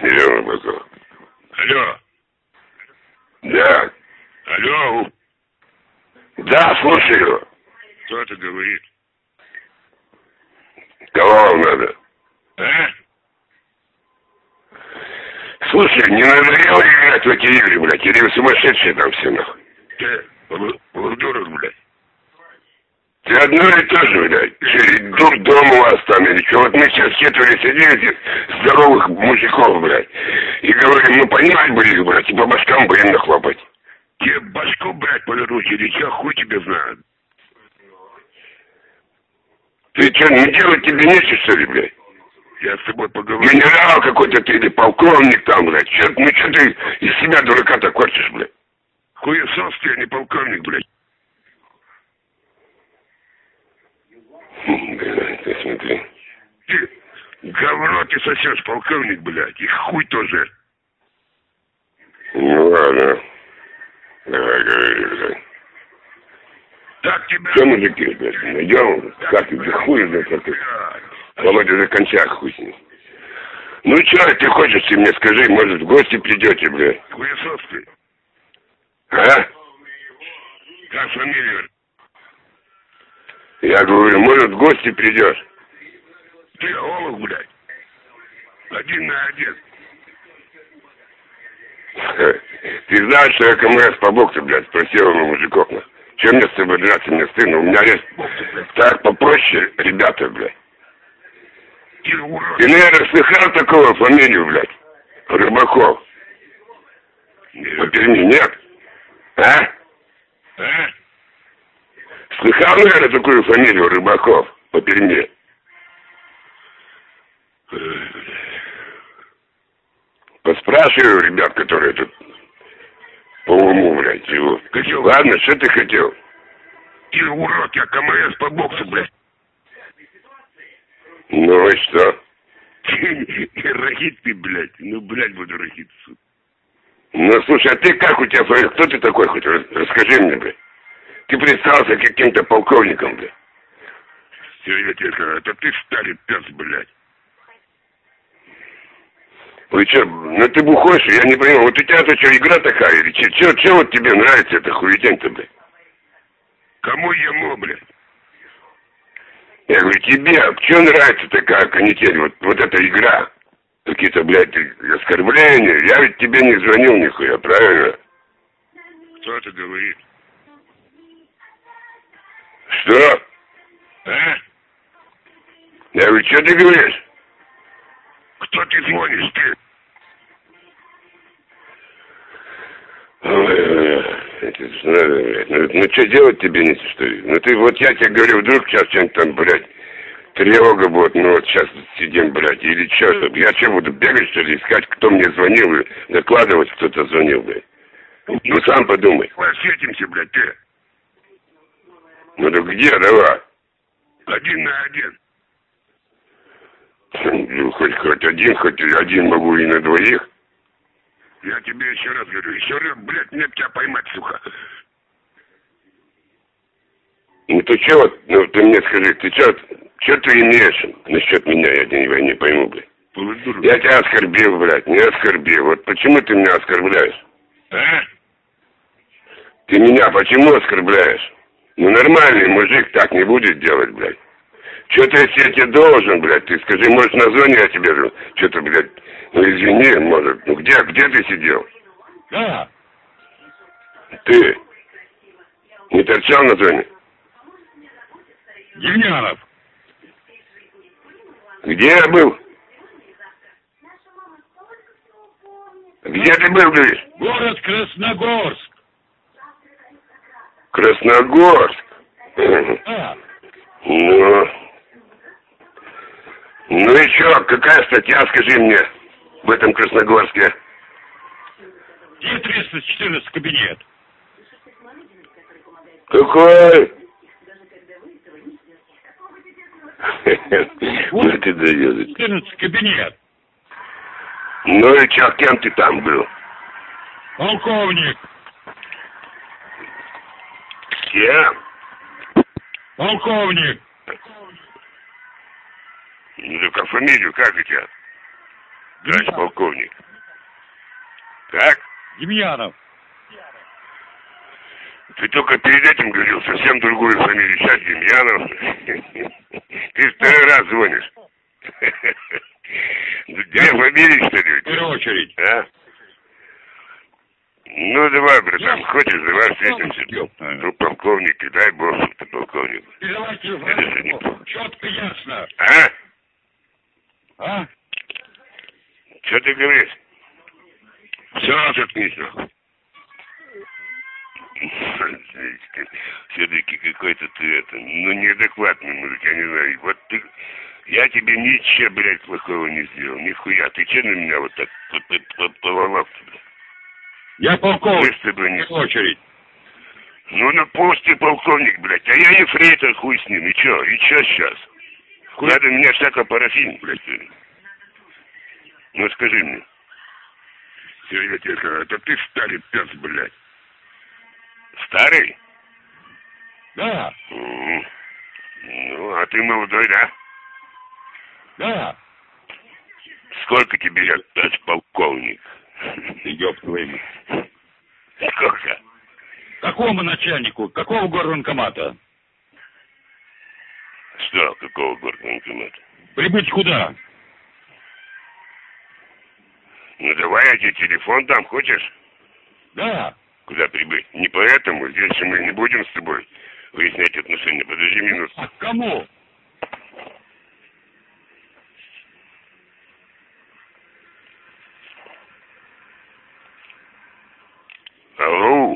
Миллион Рыбаков. Алло. Да. Алло. Да, слушаю. Кто это говорит? Кого вам надо? А? Слушай, не надоело играть в эти игры, блядь? Или вы сумасшедшие там все, нахуй? Ты, дурак, блядь. Ты одно и то же, блядь. Дурдом у вас там или что? Вот мы сейчас четверо сидим, этих здоровых мужиков, блядь. И говорим, ну понимать бы их, блядь, и по башкам бы им нахлопать. Тебе башку, блядь, повернуть или что, хуй тебе знает. Ты что, не делать тебе нечего, что ли, блядь? Я с тобой поговорю. Генерал какой-то ты или полковник там, блядь. Ну что ты из себя дурака-то корчишь, блядь? Хуесос ты, а не полковник, блядь. Блядь, ты смотри. Ты, говно ты сосешь, полковник, блядь, и хуй тоже. Ну ладно. Давай, говори, блядь. Так тебя... Что, мужики, блядь, найдем? Как ты, хуй, блядь, как ты? Володя, закончай, хуй с ним. Ну что ты хочешь, ты мне скажи, может, в гости придете, блядь? Хуесос ты. А? Как фамилия? Я говорю, может, в гости придешь? Ты олух, блядь. 1 на 1. Ты знаешь, что я КМС по боксу, блядь, спросил у мужиков, на. Чем мне с тобой драться, мне стыдно, у меня есть так попроще, ребята, блядь. Ты урод. Ты, наверное, слыхал такого фамилию, блядь? Рыбаков. По Перми, нет? А? А? Слыхал, наверное, такую фамилию Рыбаков по Перми? Поспрашиваю ребят, которые тут по уму, блядь, живут. Ладно, что ты хотел? Ты урод, я КМС по боксу, блядь. Ну и что? Рахит ты, блядь. Ну, блядь, буду рахит, сука. Ну, слушай, а ты как у тебя, кто ты такой хоть? Расскажи мне, блядь. Ты представился каким-то полковником, блядь. Все, я тебе скажу, это ты старый пес, блядь. Вы что, ну ты бухой, что я не понимаю, вот у тебя-то что, игра такая, или что вот тебе нравится эта хуетень-то, блядь? Кому ему, блядь? Я говорю, тебе, что нравится такая канитель, вот эта игра? Какие-то, блядь, оскорбления, я ведь тебе не звонил нихуя, правильно? Кто это говорит? Что? А? Я говорю, что ты говоришь? Кто ты звонишь, ты? Ой, это ж надо, блядь. Ну что делать тебе нечего, что ли? Ну ты, вот я тебе говорю, вдруг сейчас что-нибудь там, блядь, тревога будет, ну вот сейчас сидим, блядь, или что? Я что, буду бегать, что ли, искать, кто мне звонил, и докладывать, кто-то звонил, блядь? Ну сам подумай. Посветимся, блядь, ты. Ну так где, давай? 1 на 1. Ну, хоть один могу и на двоих. Я тебе еще раз говорю, еще раз, блядь, мне тебя поймать, сука. Ну ты что, вот, ну ты мне скажи, ты что ты имеешь насчет меня, я не пойму, блядь. Я тебя оскорбил, блядь, не оскорбил. Вот почему ты меня оскорбляешь? А? Ты меня почему оскорбляешь? Ну нормальный мужик так не будет делать, блядь. Что-то если я тебе должен, блядь, ты скажи, может, на зоне я тебе что-то, блядь, ну извини, может, ну где ты сидел? Да. Ты не торчал на зоне? Демьянов. Где я был? Где ты был, говоришь? Город Красногорск. Красногорск. А. Ну и что, какая статья, скажи мне, в этом Красногорске? И 314 кабинет. Какой? Ну ты даешь. 14 кабинет. Ну и что, кем ты там был? Полковник. Кем? Полковник. Ну, так а фамилию как у тебя? Товарищ полковник. Как? Демьянов. Ты только перед этим говорил совсем другую фамилию. Сейчас Демьянов. Ты второй раз звонишь. Две фамилии, что ли? В первую очередь. А? Ну, давай, братан, хочешь, давай встретимся. Ну, полковник, и дай бог, что ты полковник. Давайте четко, ясно. А? А? Что ты говоришь? Все, заткнись, нахуй. Все-таки какой-то ты это, ну, неадекватный мужик, я не знаю. Вот ты, я тебе ничего, блядь, плохого не сделал, нихуя. Ты че на меня вот так поволок тебя? Я полковник, с тобой не... в очередь. Ну пусть ты полковник, блядь, а я ефрейтор, хуй с ним, и чё сейчас? Надо меня всяко парафин, блядь. Ну скажи мне. Я тебе скажу, это ты старый пес, блядь. Старый? Да. Ну, а ты молодой, да? Да. Сколько тебе лет, товарищ полковник? Ёб твою мать. Сколько? Какому начальнику? Какого горвоенкомата? Что, какого горвоенкомата? Прибыть куда? Ну давай я тебе телефон дам, хочешь? Да. Куда прибыть? Не поэтому, здесь мы не будем с тобой выяснять отношения. Подожди минуту. А к кому? Алло.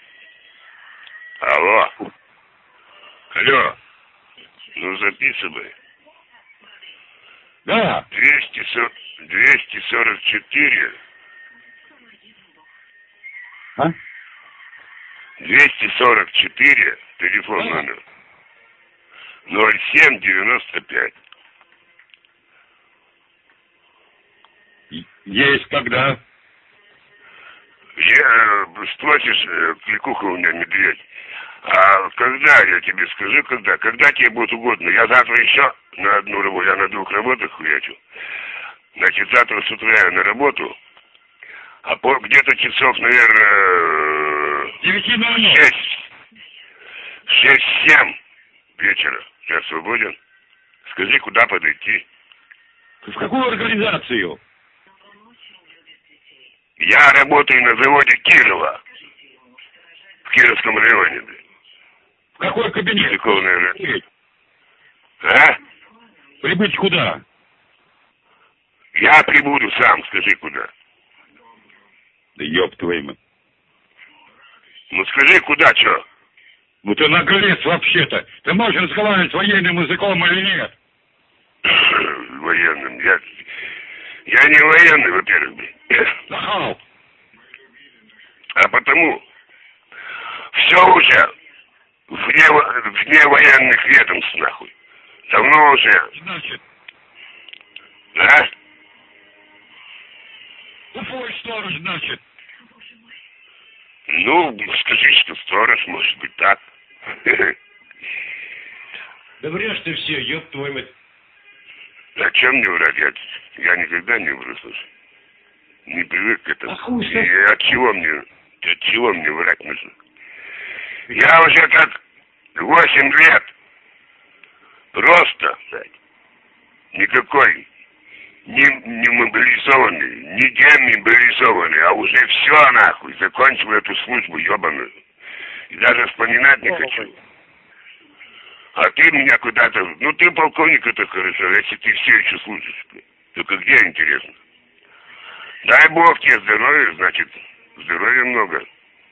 Алло. Алло. Ну записывай. Да. 244. А? 244, телефон номер. 0795. Есть когда? Спросишь, кликуха у меня медведь. А когда, я тебе скажу, когда тебе будет угодно. Я завтра еще на одну работу, я на 2 работах хуячу. Значит, завтра с утра я на работу, а где-то часов, наверное, 9:00. 6-7 вечера. Я свободен. Скажи, куда подойти? В какую организацию? Я работаю на заводе Кирова. В Кировском районе. В какой кабинет? Какого, наверное? А? Прибыть куда? Я прибуду сам, скажи, куда. Да ёб твою мать. Ну скажи, куда, чё? Ну ты наглец вообще-то. Ты можешь разговаривать военным языком или нет? Военным. Я не военный, во-первых, блин. Нахал. А потому все уже вне военных ведомств, нахуй. Давно уже. Значит, А? тупой сторож, значит. Ну, скажи, что сторож, может быть, так. Да врешь ты все, ёб твою мать. А чем мне врать? Я никогда не вру, слушай. Не привык к этому. А хуй И от чего мне врать нужно? Я уже как 8 лет просто, блядь, никакой не мобилизованный, не демобилизованный, а уже все нахуй, закончил эту службу ебаную. И даже вспоминать не хочу. А ты меня куда-то... Ну, ты полковник, это хорошо, если ты все еще служишь. Только где, интересно? Дай бог тебе здоровья, значит, здоровья много.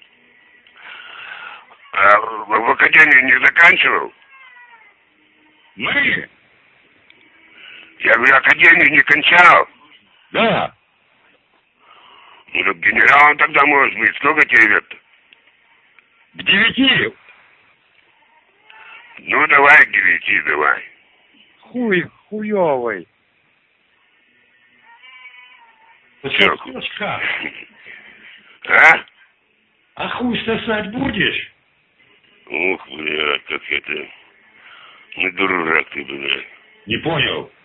А в академии не заканчивал? Мы? Я говорю, академию не кончал. Да. Ну, генералом тогда может быть. Сколько тебе лет-то? К 9. Ну, давай к 9, давай. Хуёвый. Всё. Как? А? А хуй сосать будешь? Ух, бля, как это... Ну, дурак ты, бля. Не понял.